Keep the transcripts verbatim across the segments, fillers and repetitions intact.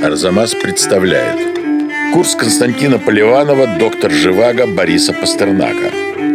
Арзамас представляет курс Константина Поливанова «Доктор Живаго» Бориса Пастернака.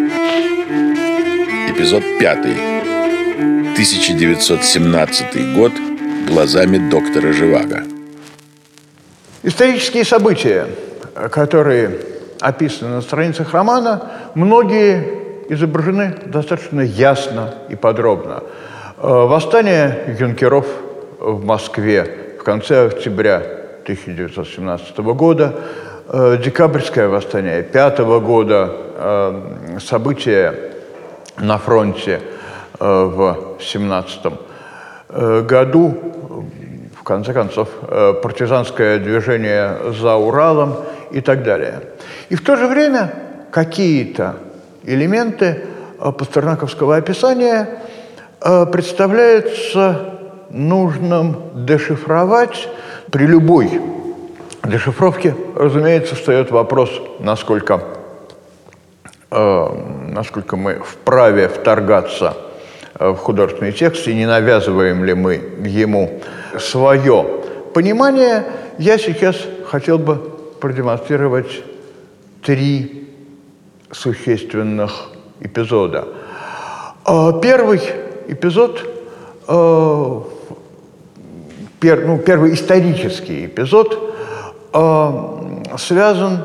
Эпизод пятый. тысяча девятьсот семнадцатый год. Глазами доктора Живаго. Исторические события, которые описаны на страницах романа, многие изображены достаточно ясно и подробно. Восстание юнкеров в Москве в конце октября тысяча девятьсот семнадцатого года, декабрьское восстание пятого года, события на фронте в семнадцатом году, в конце концов, партизанское движение за Уралом и так далее. И в то же время какие-то элементы пастернаковского описания представляется нужным дешифровать. При любой дешифровке, разумеется, встает вопрос, насколько, э, насколько мы вправе вторгаться в художественный текст и не навязываем ли мы ему свое понимание. Я сейчас хотел бы продемонстрировать три существенных эпизода. Первый эпизод, пер, ну, первый исторический эпизод связан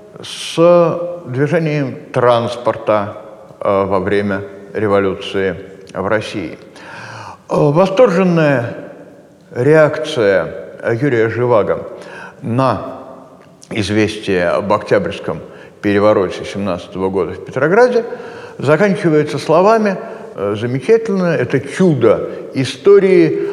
с движением транспорта во время революции в России. Восторженная реакция Юрия Живаго на известие об Октябрьском перевороте семнадцатого года в Петрограде заканчивается словами: замечательно, это чудо истории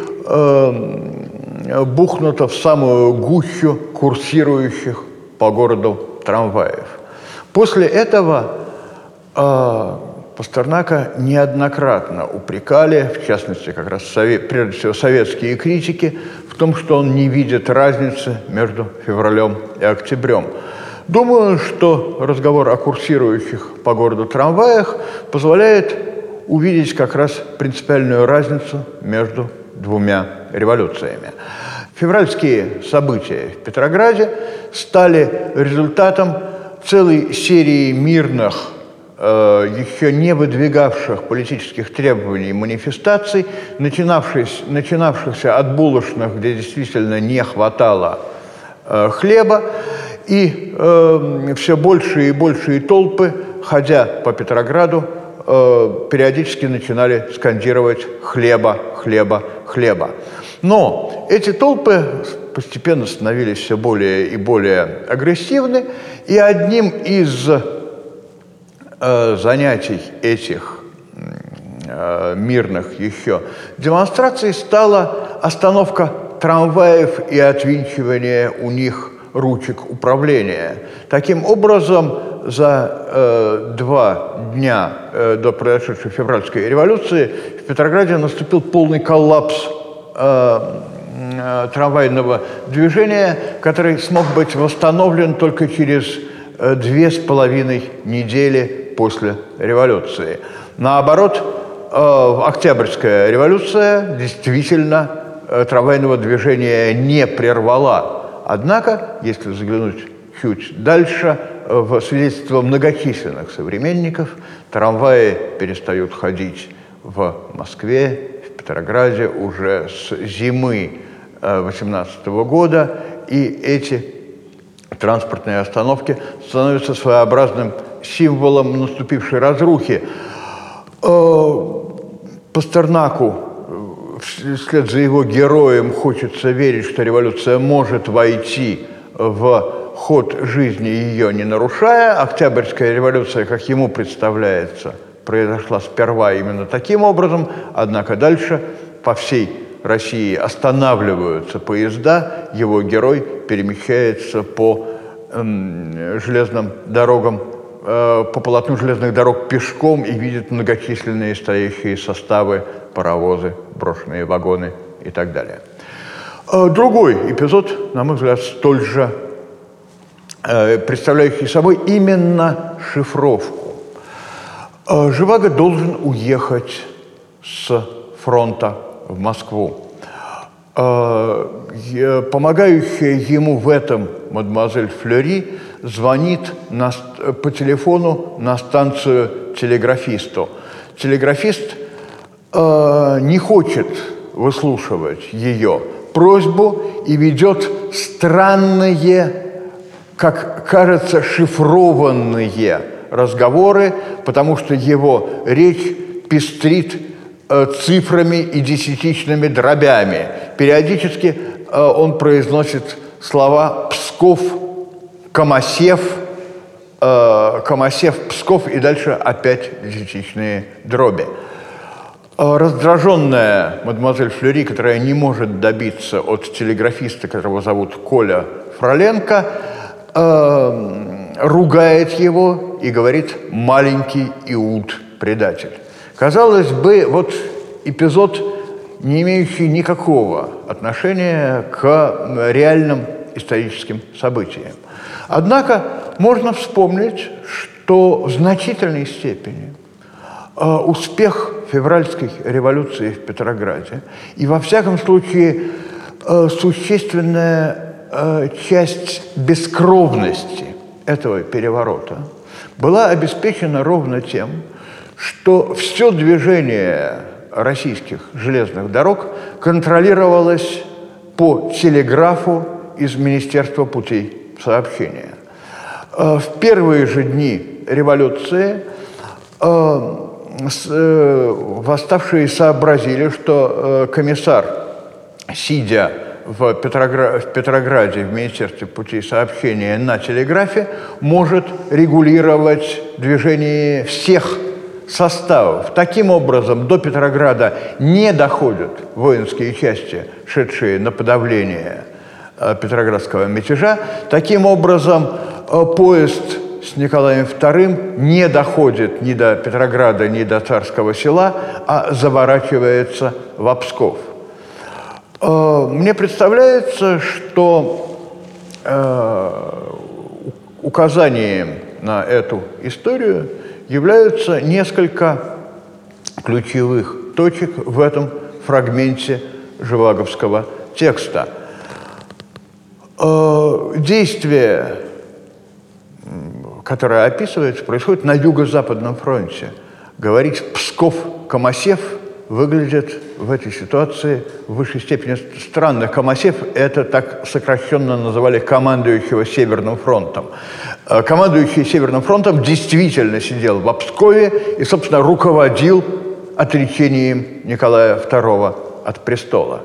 э, бухнуто в самую гущу курсирующих по городу трамваев. После этого э, Пастернака неоднократно упрекали, в частности, как раз совет, прежде всего советские критики, в том, что он не видит разницы между февралем и октябрем. Думаю, что разговор о курсирующих по городу трамваях позволяет увидеть как раз принципиальную разницу между двумя революциями. Февральские события в Петрограде стали результатом целой серии мирных, э, еще не выдвигавших политических требований манифестаций, начинавшихся, начинавшихся от булочных, где действительно не хватало э, хлеба, и э, все большие и большие толпы, ходя по Петрограду, э, периодически начинали скандировать «хлеба, хлеба, хлеба». Но эти толпы постепенно становились все более и более агрессивны, и одним из э, занятий этих э, мирных еще демонстраций стала остановка трамваев и отвинчивание у них ручек управления. Таким образом, за э, два дня э, до произошедшей февральской революции в Петрограде наступил полный коллапс э, э, трамвайного движения, который смог быть восстановлен только через э, две с половиной недели после революции. Наоборот, э, Октябрьская революция действительно э, трамвайного движения не прервала. Однако, если заглянуть чуть дальше, в свидетельство многочисленных современников, трамваи перестают ходить в Москве, в Петрограде уже с зимы восемнадцатого года, и эти транспортные остановки становятся своеобразным символом наступившей разрухи. Пастернаку вслед за его героем хочется верить, что революция может войти в ход жизни, ее не нарушая. Октябрьская революция, как ему представляется, произошла сперва именно таким образом, однако дальше по всей России останавливаются поезда, его герой перемещается по э, железным дорогам, э, по полотну железных дорог пешком и видит многочисленные стоящие составы, паровозы, брошенные вагоны и так далее. Другой эпизод, на мой взгляд, столь же э, представляющий собой именно шифровку. Э, Живаго должен уехать с фронта в Москву. Э, помогающая ему в этом мадемуазель Флери звонит на, по телефону на станцию телеграфисту. Телеграфист э, не хочет выслушивать ее просьбу и ведет странные, как кажется, шифрованные разговоры, потому что его речь пестрит э, цифрами и десятичными дробями. Периодически э, он произносит слова «Псков», «Камасев», э, «Камасев», «Псков» и дальше опять десятичные дроби. Раздраженная мадемуазель Флери, которая не может добиться от телеграфиста, которого зовут Коля Фроленко, э, ругает его и говорит «маленький Иуд, предатель». Казалось бы, вот эпизод, не имеющий никакого отношения к реальным историческим событиям. Однако можно вспомнить, что в значительной степени э, успех февральской революции в Петрограде и, во всяком случае, э, существенная э, часть бескровности этого переворота была обеспечена ровно тем, что все движение российских железных дорог контролировалось по телеграфу из Министерства путей сообщения. Э, в первые же дни революции э, восставшие сообразили, что комиссар, сидя в, Петрогра... в Петрограде в Министерстве путей сообщения на телеграфе, может регулировать движение всех составов. Таким образом, до Петрограда не доходят воинские части, шедшие на подавление петроградского мятежа. Таким образом, поезд с Николаем вторым не доходит ни до Петрограда, ни до Царского Села, а заворачивается в Псков. Мне представляется, что указанием на эту историю являются несколько ключевых точек в этом фрагменте живаговского текста. Действие, которое описывается, происходит на Юго-Западном фронте. Говорить «Псков-Камасев» выглядит в этой ситуации в высшей степени странно. Камасев – это так сокращенно называли командующего Северным фронтом. Командующий Северным фронтом действительно сидел в Пскове и, собственно, руководил отречением Николая второго от престола.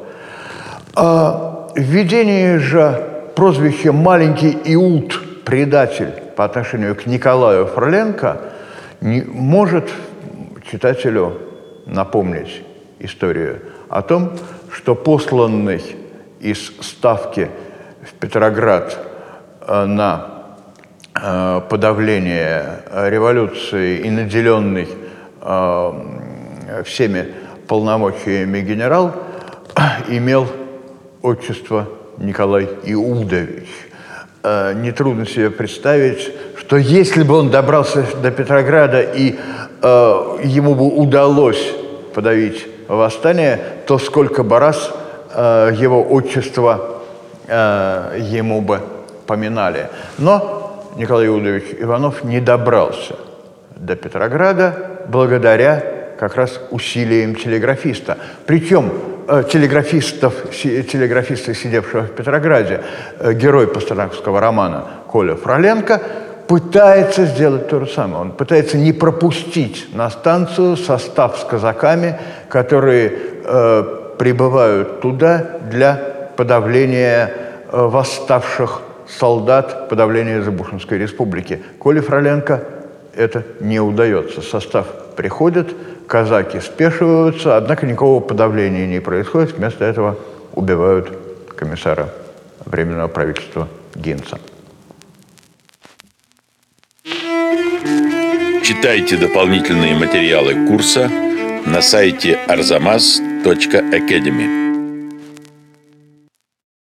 Введение же прозвища «маленький Иуд, предатель» по отношению к Николаю Фроленко не может читателю напомнить историю о том, что посланный из Ставки в Петроград на подавление революции и наделенный всеми полномочиями генерал имел отчество Николай Иудович. Нетрудно себе представить, что если бы он добрался до Петрограда и э, ему бы удалось подавить восстание, то сколько бы раз э, его отчество э, ему бы поминали. Но Николай Иудович Иванов не добрался до Петрограда благодаря как раз усилиям телеграфиста. Причем телеграфистов, телеграфиста, сидевшего в Петрограде, герой пастернаковского романа Коля Фроленко, пытается сделать то же самое. Он пытается не пропустить на станцию состав с казаками, которые э, прибывают туда для подавления э, восставших солдат, подавления Забушинской республики. Коле Фроленко это не удается. Состав приходит, казаки спешиваются, однако никакого подавления не происходит. Вместо этого убивают комиссара Временного правительства Гинца. Читайте дополнительные материалы курса на сайте арзамас точка академи.